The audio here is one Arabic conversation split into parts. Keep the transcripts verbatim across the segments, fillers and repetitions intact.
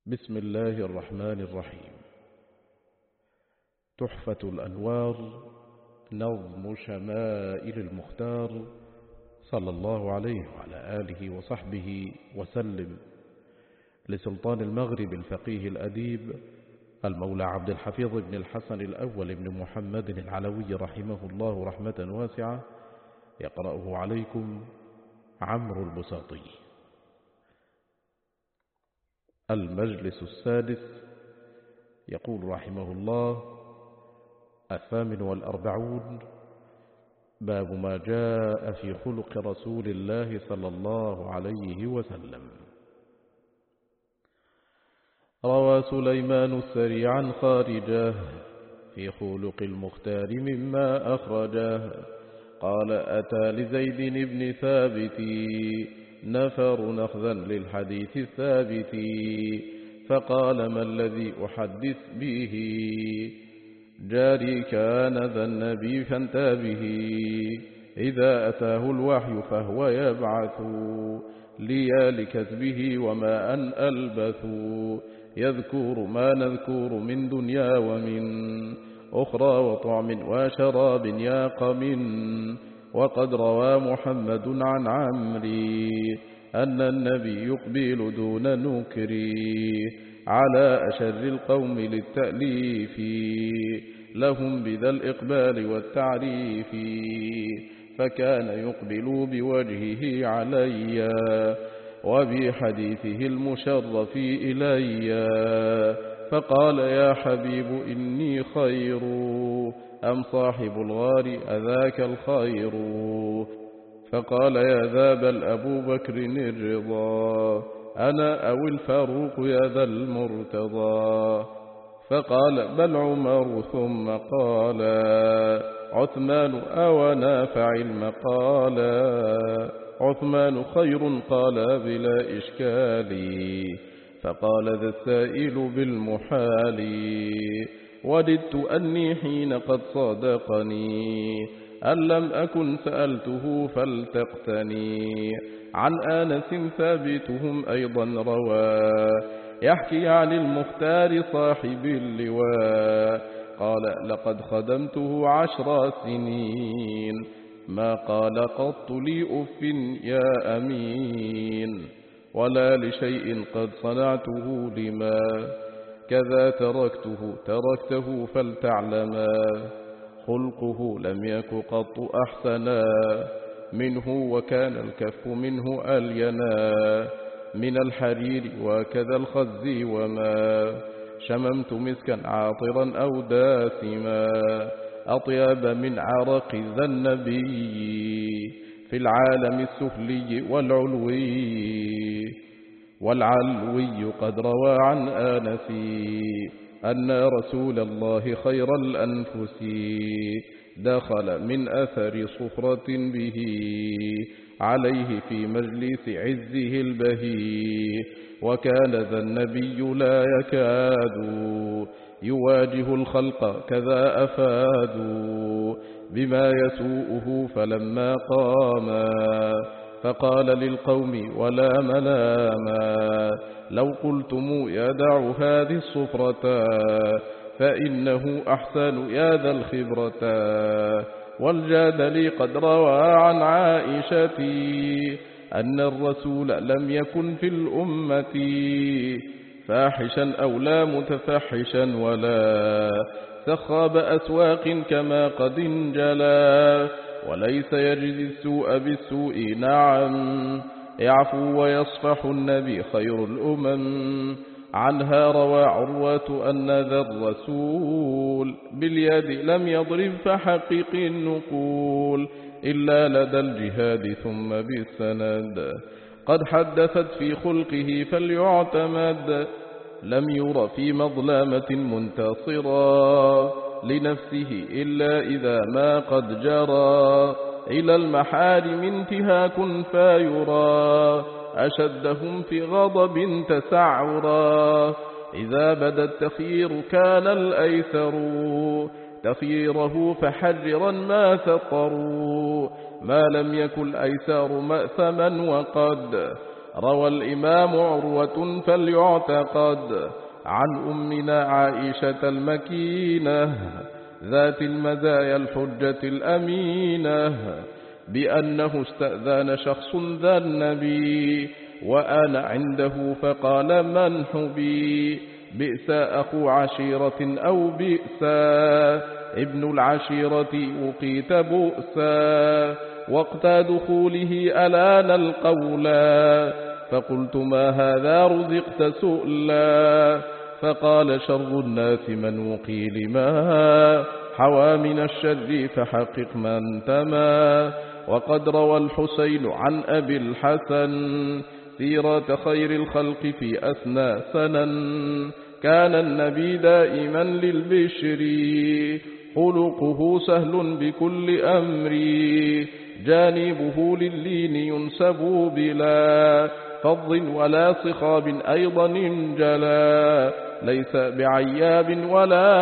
بسم الله الرحمن الرحيم. تحفة الأنوار، نظم شمائل المختار صلى الله عليه وعلى آله وصحبه وسلم، لسلطان المغرب الفقيه الأديب المولى عبد الحفيظ بن الحسن الأول بن محمد العلوي رحمه الله رحمة واسعة، يقرأه عليكم عمرو البساطي. المجلس السادس. يقول رحمه الله: الثامن والأربعون، باب ما جاء في خلق رسول الله صلى الله عليه وسلم. روى سليمان الثري عن خارجه في خلق المختار مما أخرجه، قال: أتى لزيد بن ثابت نفر نخذا للحديث الثابت، فقال: ما الذي أحدث به؟ جاري كان ذا النبي فانتبه، إذا أتاه الوحي فهو يبعث لي لكذبه وما أن ألبث، يذكر ما نذكر من دنيا ومن أخرى وطعم وشراب ياقم، وقد روى محمد عن عمري أن النبي يقبل دون نكري على أشر القوم للتأليف، لهم بذا الإقبال والتعريف، فكان يقبل بوجهه علي وبحديثه المشرف إلي، فقال: يا حبيب إني خير أم صاحب الغار أذاك الخير؟ فقال: يا ذا بل أبو بكر الرضا، أنا أو الفاروق يا ذا المرتضى؟ فقال: بل عمر، ثم قال: عثمان أو نافع المقال؟ عثمان خير، قال بلا إشكال، فقال ذا السائل بالمحال: وددت أني حين قد صادقني أن لم أكن سألته فالتقتني. عن آنس ثابتهم أيضا روى يحكي عن المختار صاحب اللواء، قال: لقد خدمته عشر سنين ما قال قط لي أف يا أمين، ولا لشيء قد صنعته لما كذا تركته تركته فلتعلما، خلقه لم يك قط أحسنا منه، وكان الكف منه ألينا من الحرير وكذا الخز، وما شممت مسكا عاطرا أو داسما أطيب من عرق ذا النبي في العالم السفلي والعلوي. والعلوي قد روى عن آنس أن رسول الله خير الأنفس دخل من أثر صفرة به عليه في مجلس عزه البهي، وكان ذا النبي لا يكاد يواجه الخلق كذا أفادوا بما يسوءه، فلما قاما فقال للقوم ولا ملاما: لو قلتم يدع هذه الصفرة فإنه أحسن يا ذا الخبرة. والجادل قد روى عن عائشة أن الرسول لم يكن في الأمة فاحشا أو لا متفحشا، ولا سخاب أسواق كما قد انجلى، وليس يجزي السوء بالسوء، نعم يعفو ويصفح النبي خير الأمم. عنها روى عروة أن ذا الرسول باليد لم يضرب فحقق النقول إلا لدى الجهاد ثم بالسند، قد حدثت في خلقه فليعتمد، لم ير في مظلمة منتصرا لنفسه إلا إذا ما قد جرى إلى المحارم انتهاك فيرى، أشدهم في غضب تسعرا، إذا بدا التخيير كان الأيسر تخييره فحررا ما ثقروا، ما لم يكن الأيسار مأثما وقد روى الإمام عروة فليعتقد عن أمنا عائشة المكينة ذات المزايا الحجة الأمينة بأنه استأذن شخص ذا النبي وأنا عنده فقال من حبي بئس أخو عشيرة أو بئس ابن العشيرة وقيت بؤسا وقت دخوله ألان القولا فقلت ما هذا رزقت سؤلا فقال شر الناس من وقي لما حوى من الشر فحقق من تما وقد روى الحسين عن أبي الحسن سيرة خير الخلق في أثنى سنن كان النبي دائما للبشر خلقه سهل بكل أمر جانبه لللين ينسب بلا فض ولا صخاب أيضا انجلا ليس بعياب ولا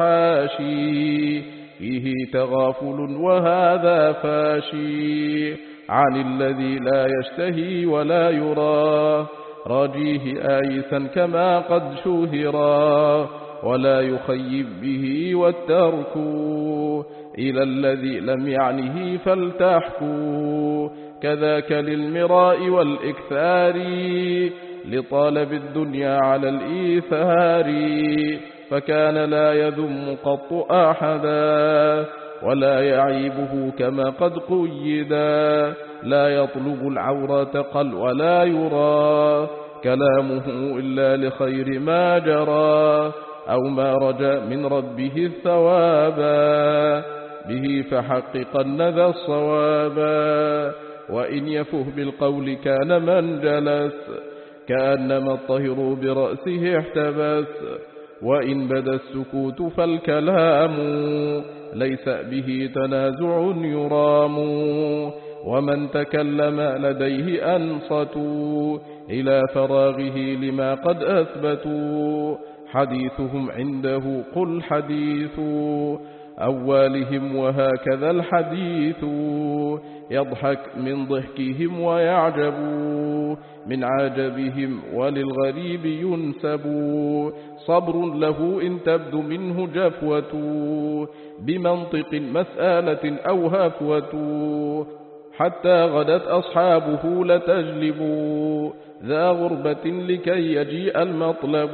فحاشي فيه تغافل وهذا فاشي عن الذي لا يشتهي ولا يرى راجيه آيسا كما قد شهرا ولا يخيب به والترك إلى الذي لم يعنه فلتحكوا كذاك للمراء والإكثار لطالب الدنيا على الإيثار فكان لا يذم قط أحدا ولا يعيبه كما قد قيدا لا يطلب العورة قل ولا يرى كلامه إلا لخير ما جرى أو ما رجا من ربه الثوابا به فحققن ذا الصوابا وإن يفه بالقول كان من جلس كأنما الطهر برأسه احتبس وإن بدا السكوت فالكلام ليس به تنازع يرام ومن تكلم لديه أنصتوا إلى فراغه لما قد أثبتوا حديثهم عنده قل حديث أولهم وهكذا الحديث يضحك من ضحكهم ويعجب من عجبهم وللغريب ينسب صبر له إن تبدو منه جفوة بمنطق مسألة أو هفوة حتى غدت أصحابه لتجلب ذا غربة لكي يجيء المطلب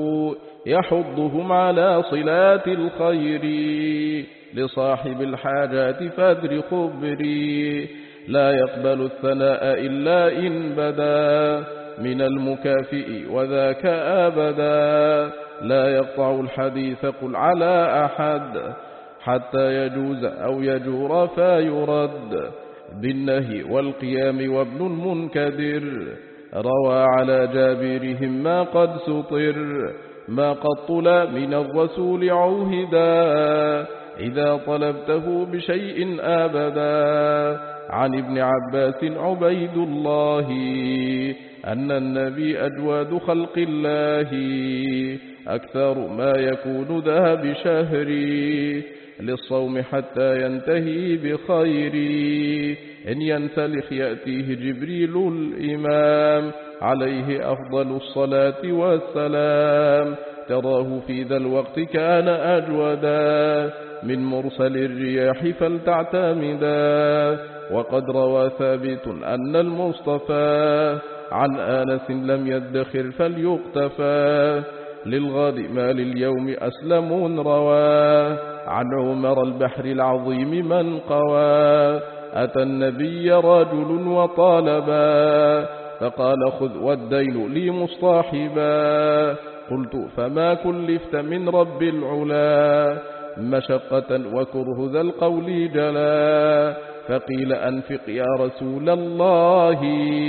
يحضهم على صلات الخير لصاحب الحاجات فادر خبري لا يقبل الثناء إلا إن بدا من المكافئ وذاك أبدا لا يقطع الحديث قل على أحد حتى يجوز أو يجور فيرد بالنهي والقيام وابن المنكدر روى على جابرهم ما قد سطر ما قد طلى من الرسول عوهدا إذا طلبته بشيء أبدا عن ابن عباس عبيد الله أن النبي أجواد خلق الله أكثر ما يكون ذا بشهر للصوم حتى ينتهي بخير إن ينسلخ يأتيه جبريل الإمام عليه أفضل الصلاة والسلام تراه في ذا الوقت كان أجودا من مرسل الرياح فلتعتمدا وقد روى ثابت أن المصطفى عن آنس لم يدخر فليقتفى للغد ما لليوم أسلم روى عن عمر البحر العظيم من قوى أتى النبي رجل وطالبا فقال خذ والدين لي مصطاحبا قلت فما كلفت من رب العلا مشقة وكره ذا القول جلا فقيل أنفق يا رسول الله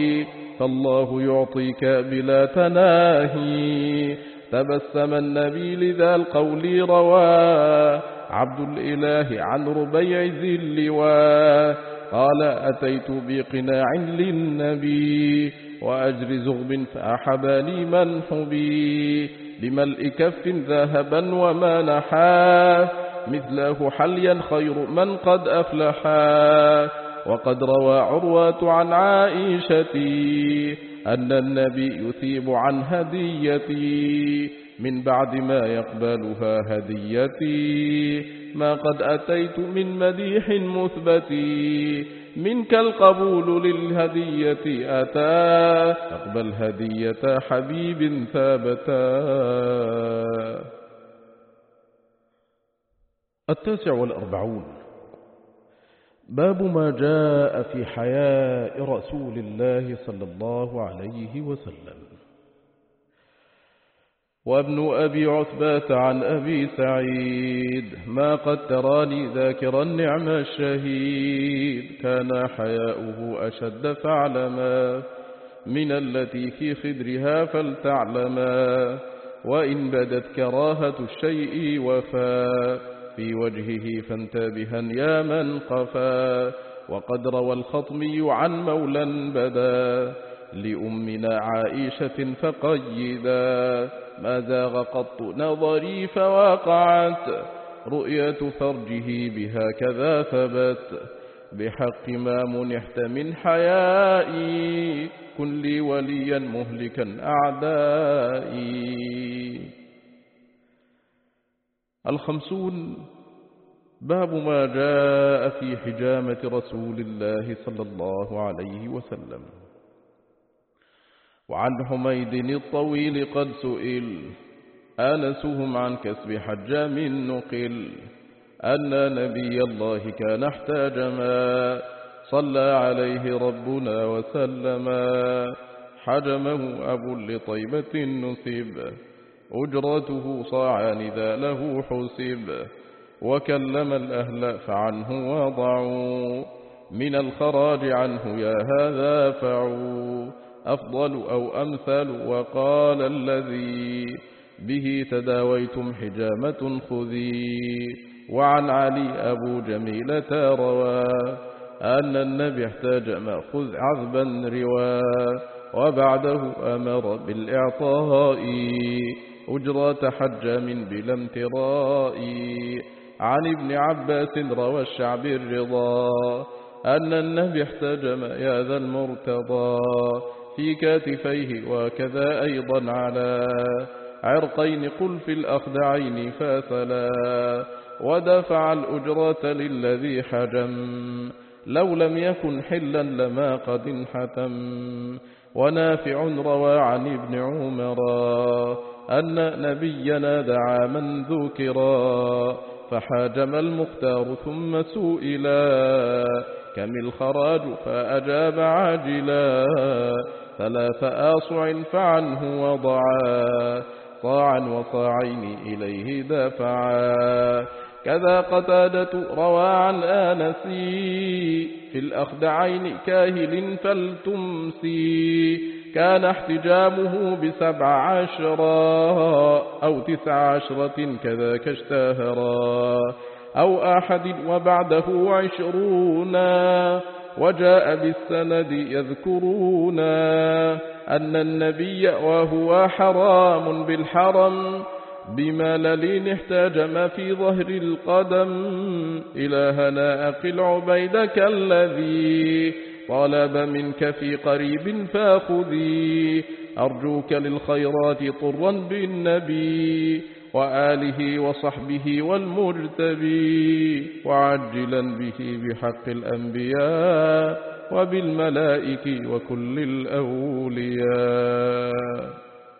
فالله يعطيك بلا تناهي تبسم النبي لذا القول روى عبد الإله عن ربيع ذي اللواء قال أتيت بقناع للنبي وأجر زغب فأحبني من حبي بملء كف ذهبا وما نحا مثله حليا خير من قد أفلحا وقد روى عروة عن عائشة أن النبي يثيب عن هديتي من بعد ما يقبلها هديتي ما قد أتيت من مديح مثبتي منك القبول للهدية أتى أقبل هدية حبيب ثابتا. التاسع والأربعون باب ما جاء في حياء رسول الله صلى الله عليه وسلم. وابن أبي عتبة عن أبي سعيد ما قد تراني ذاكرا نعم الشهيد كان حياؤه أشد فاعلما من التي في خدرها فلتعلما وإن بدت كراهة الشيء وفا في وجهه فانتبها يا من قفا. وقد روى الخطمي عن مولى بدا لأمنا عائشة فقيدا ما زاغ قط نظري فواقعت رؤية فرجه بها كذا ثبت بحق ما منحت من حيائي كن لي وليا مهلكا أعدائي. الخمسون باب ما جاء في حجامة رسول الله صلى الله عليه وسلم. وعن حميد الطويل قد سئل آنسهم عن كسب حجام نقل أن نبي الله كان احتاجما صلى عليه ربنا وسلما حجمه أبو لطيبة نسب أجرته صاعان ذا له حسب وكلم الأهل فعنه وضعوا من الخراج عنه يا هذا فعوا أفضل أو أمثل وقال الذي به تداويتم حجامة خذي. وعن علي أبو جميلة روى أن النبي احتاج مأخذ عذبا روى وبعده أمر بالإعطاء أجرة حجام بلا امتراء. عن ابن عباس روى الشعب الرضا أن النبي احتجم يا ذا المرتضى في كاتفيه وكذا أيضا على عرقين قل في الأخدعين فاثلا ودفع الأجرة للذي حجم لو لم يكن حلا لما قد انحتم. ونافع روى عن ابن عمر أن نبينا دعا من ذكرا فحاجم المختار ثم سئلا كم الخراج فأجاب عاجلا ثلاث آصع فعنه وضعا صاعا وصاعين إليه دفعا. كذا قتادة روى عن آنسي في الأخدعين كاهل فلتمسي كان احتجامه بسبع عشرا أو تسع عشرة كذاك اشتهرا أو أحد وبعده عشرونا وجاء بالسند يذكرونا أن النبي وهو حرام بالحرم بملل احتاجم في ظهر القدم إلهنا أقل عبيدك الذي طلب منك في قريب فاخذي أرجوك للخيرات طرا بالنبي وآله وصحبه والمجتبي وعجلا به بحق الأنبياء وبالملائكة وكل الأولياء.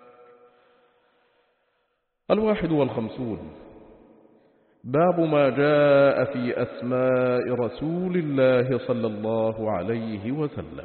الواحد والخمسون باب ما جاء في أسماء رسول الله صلى الله عليه وسلم.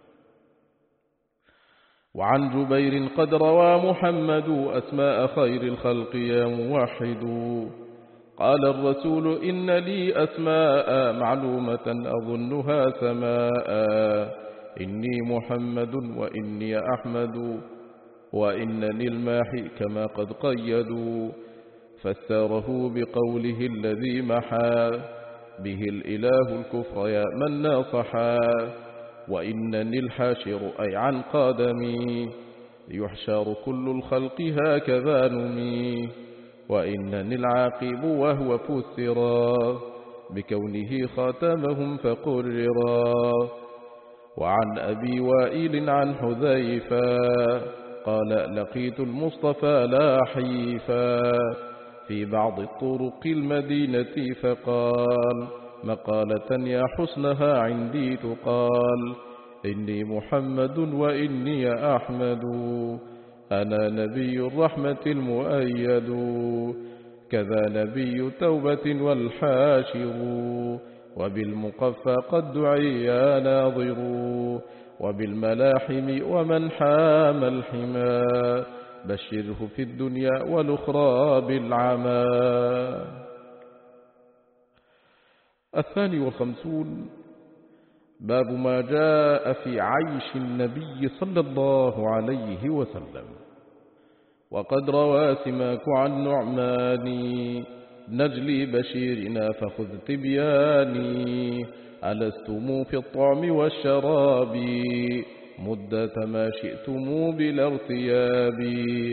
وعن جبير قد روى محمد أسماء خير الخلق يا موحد قال الرسول إن لي أسماء معلومة أظنها سماء إني محمد وإني أحمد وإنني الماحي كما قد قيدوا فسره بقوله الذي محى به الإله الكفر يا من ناصحا وإنني الحاشر أي عن قادمي يحشر كل الخلق هكذا نمي وإنني العاقب وهو فسرا بكونه خاتمهم فقررا وعن أبي وائل عن حذيفة قال لقيت المصطفى لا حيفا في بعض الطرق المدينة فقال مقالة يا حسنها عندي تقال إني محمد وإني أحمد أنا نبي الرحمة المؤيد كذا نبي التوبة والحاشر وبالمقفى قد دعي ناظر وبالملاحم ومن حام الحمى بشره في الدنيا والأخرى بالعمى. الثاني والخمسون باب ما جاء في عيش النبي صلى الله عليه وسلم. وقد روى سماك عن نعمان نجلي بشيرنا فخذ تبياني ألستم في الطعم والشراب مدة ما شئتم بلا ارتياب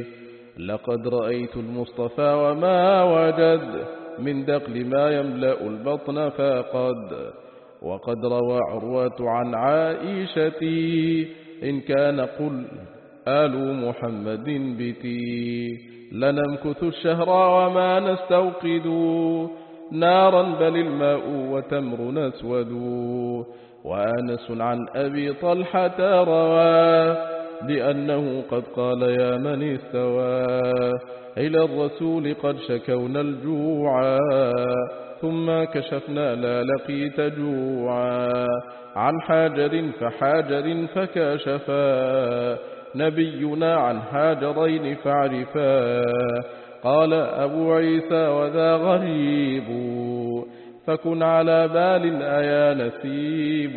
لقد رأيت المصطفى وما وجد من دقل ما يملأ البطن فقد وقد روى عروة عن عائشتي إن كان قل آل محمد بتي لنمكث الشهر وما نستوقد نارا بل الماء وتمر نسود. وأنس عن أبي طلحة روى بأنه قد قال يا من استوى إلى الرسول قد شكونا الجوعا ثم كشفنا لا لقيت جوعا عن حاجر فحاجر فكشفا نبينا عن حاجرين فاعرفا قال أبو عيسى وذا غريب فكن على بال أيا نسيب.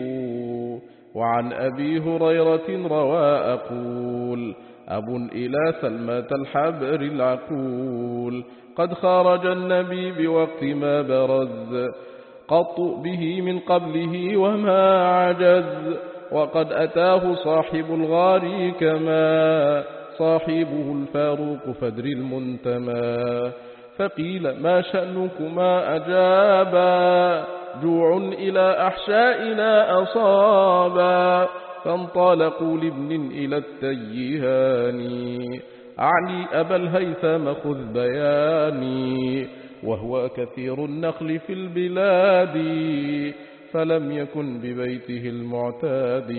وعن أبي هريرة روى أقول أب إلى سلمة الحبر العقول قد خرج النبي بوقت ما برز قط به من قبله وما عجز وقد أتاه صاحب الغار كما صاحبه الفاروق فدر المنتمى فقيل ما شأنكما أجابا جوع إلى أحشائنا أصابا فانطلقوا لابن إلى التيهان أعني أبا الهيثم خذ بياني وهو كثير النخل في البلاد فلم يكن ببيته المعتاد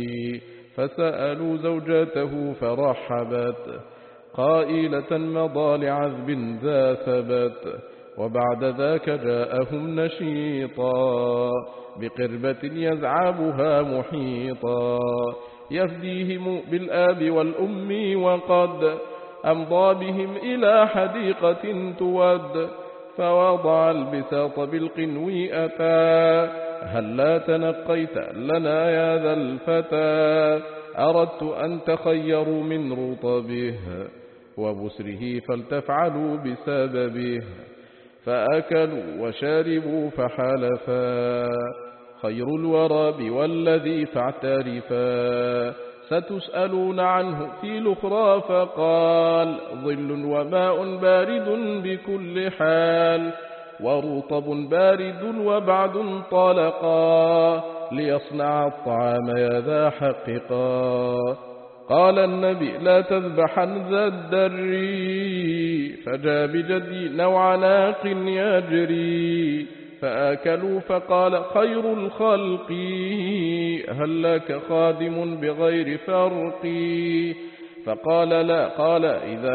فسألوا زوجته فرحبت قائلة مضى لعذب ذا ثبت وبعد ذاك جاءهم نشيطا بقربة يزعبها محيطا يفديهم بالآب والأم وقد أمضى بهم إلى حديقة تود فوضع البساط بالقنو أتى هل لا تنقيت لنا يا ذا الفتى أردت أن تخيروا من رطبه وبسره فلتفعلوا بسببه فأكلوا وشاربوا فحلفا خير الورى والذي فاعترفا ستسألون عنه في الأخرى فقال ظل وماء بارد بكل حال ورطب بارد وبعد طلقا ليصنع الطعام يا ذا حققا قال النبي لا تذبحن ذا الدري فجاء بجدي نوع ناق يجري فآكلوا فقال خير الخلق هل لك خادم بغير فرق فقال لا قال إذا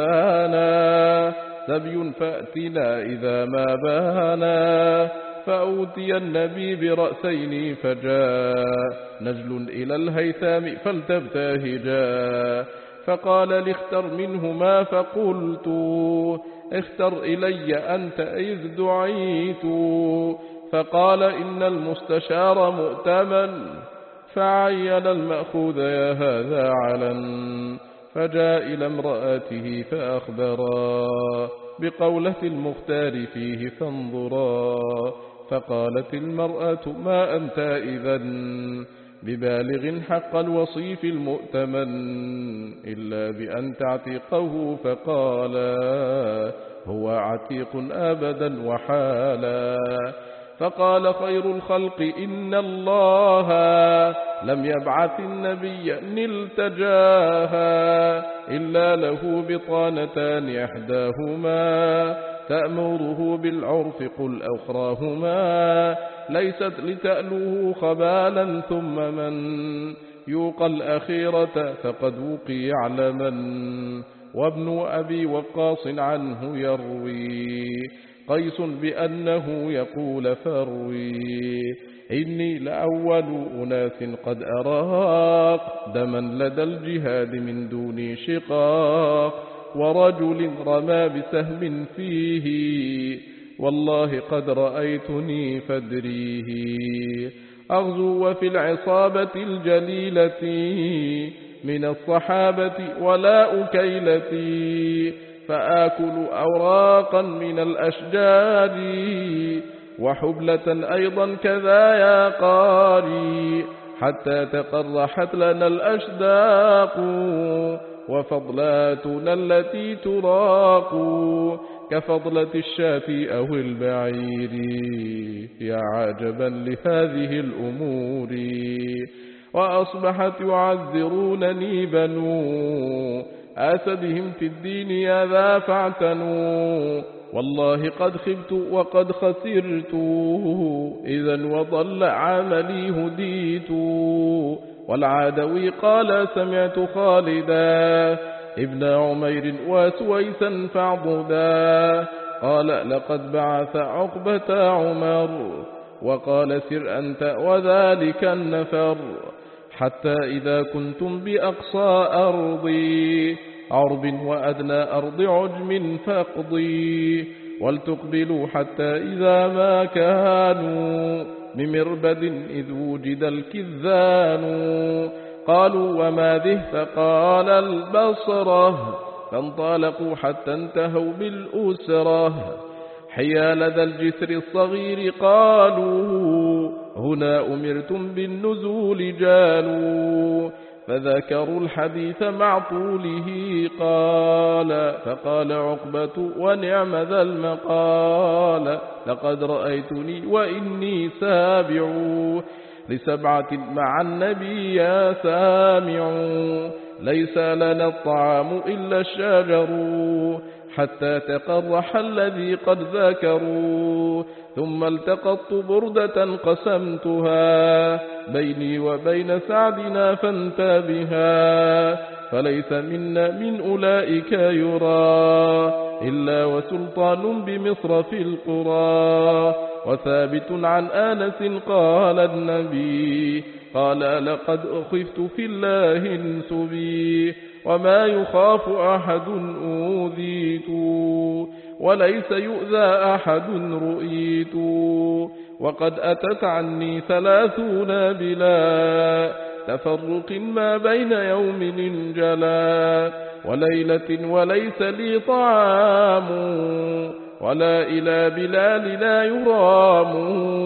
أتانا سبي فأتنا إذا ما بانا فأوتي النبي برأسين فجاء نجل إلى الهيثام فلتبتهجا فقال لاختر منهما فقلت اختر إلي أنت إذ دعيت فقال إن المستشار مؤتمن فعين المأخوذ يا هذا علن فجاء إلى امرأته فأخبرا بقولة المختار فيه فانظرا فقالت المرأة ما أنت إذن ببالغ حق الوصيف المؤتمن إلا بأن تعتقه فقالا هو عتيق أبدا وحالا فقال خير الخلق إن الله لم يبعث النبي التجاها إلا له بطانتان إحداهما تأمره بالعرف قل أخراهما ليست لتألوه خبالا ثم من يوقى الأخيرة فقد وقي يعلما وابن أبي وقاص عنه يروي قيس بأنه يقول فروي إني لأول أناس قد أراق دما لدى الجهاد من دون شقاق ورجل رمى بسهم فيه والله قد رأيتني فدريه أغزو وفي العصابة الجليلة من الصحابة ولا أكيلتي فآكل أوراقا من الأشجار وحبلة أيضا كذا يا قاري حتى تقرحت لنا الأشداق وفضلاتنا التي تراق كفضلة الشاة أو البعير يا عجبا لهذه الأمور وأصبحت يعذرونني بنو أسدهم في الدين يا ذا فاعتنوا والله قد خبت وقد خسرت إذا وضل عملي هديت والعادوي قال سمعت خالدا ابن عمير وسويسا فاعضدا قال لقد بعث عقبة عمر وقال سر أنت وذلك النفر حتى إذا كنتم بأقصى أرضي عرب وأدنى أرض عجم فاقضي ولتقبلوا حتى إذا ما كانوا بمربد إذ وجد الكذان قالوا وما ذه فقال البصرة فانطلقوا حتى انتهوا بالأسرة حيال ذا الجسر الصغير قالوا هنا أمرتم بالنزول جالوا فذكروا الحديث مع طوله قال فقال عقبة ونعم ذا المقال لقد رأيتني وإني سابع لسبعة مع النبي يا سامع ليس لنا الطعام إلا الشجر حتى تقرح الذي قد ذكروا ثم التقطت بردة قسمتها بيني وبين سعدنا فانتبها فليس منا من أولئك يرى إلا وسلطان بمصر في القرى وثابت عن آنس قال النبي قال لقد أخفت في الله انسبي وما يخاف أحد أوذيت وليس يؤذى أحد رؤيت وقد أتت عني ثلاثون بلا تفرق ما بين يوم انجلى وليلة وليس لي طعام ولا إلى بلال لا يرام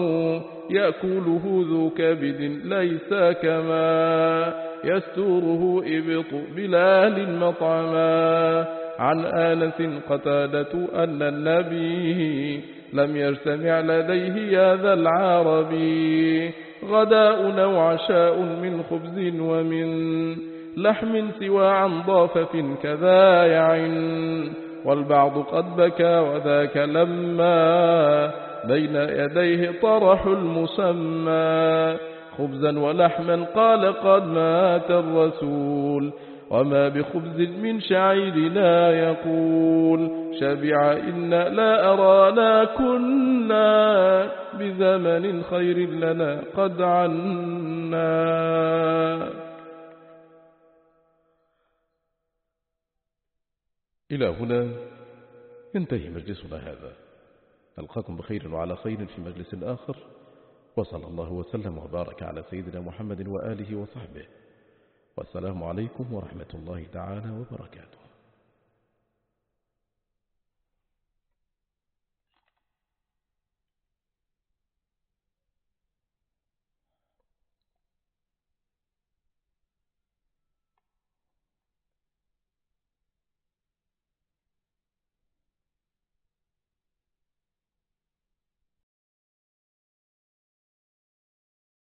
يأكله ذو كبد ليس كما يستوره إبط بلال مطعما عن آنس قتادة أن النبي لم يجتمع لديه يا ذا العربي غداء أو عشاء من خبز ومن لحم سوى عن ضافة كذا يعن والبعض قد بكى وذاك لما بين يديه طرح المسمى خبزا ولحما قال قد مات الرسول وما بخبز من شعيرنا يقول شبع إنا لا أرانا كنا بزمن خير لنا قد عنا. إلى هنا ينتهي مجلسنا هذا، نلقاكم بخير وعلى خير في مجلس آخر، وصلى الله وسلم وبارك على سيدنا محمد وآله وصحبه، والسلام عليكم ورحمة الله تعالى وبركاته.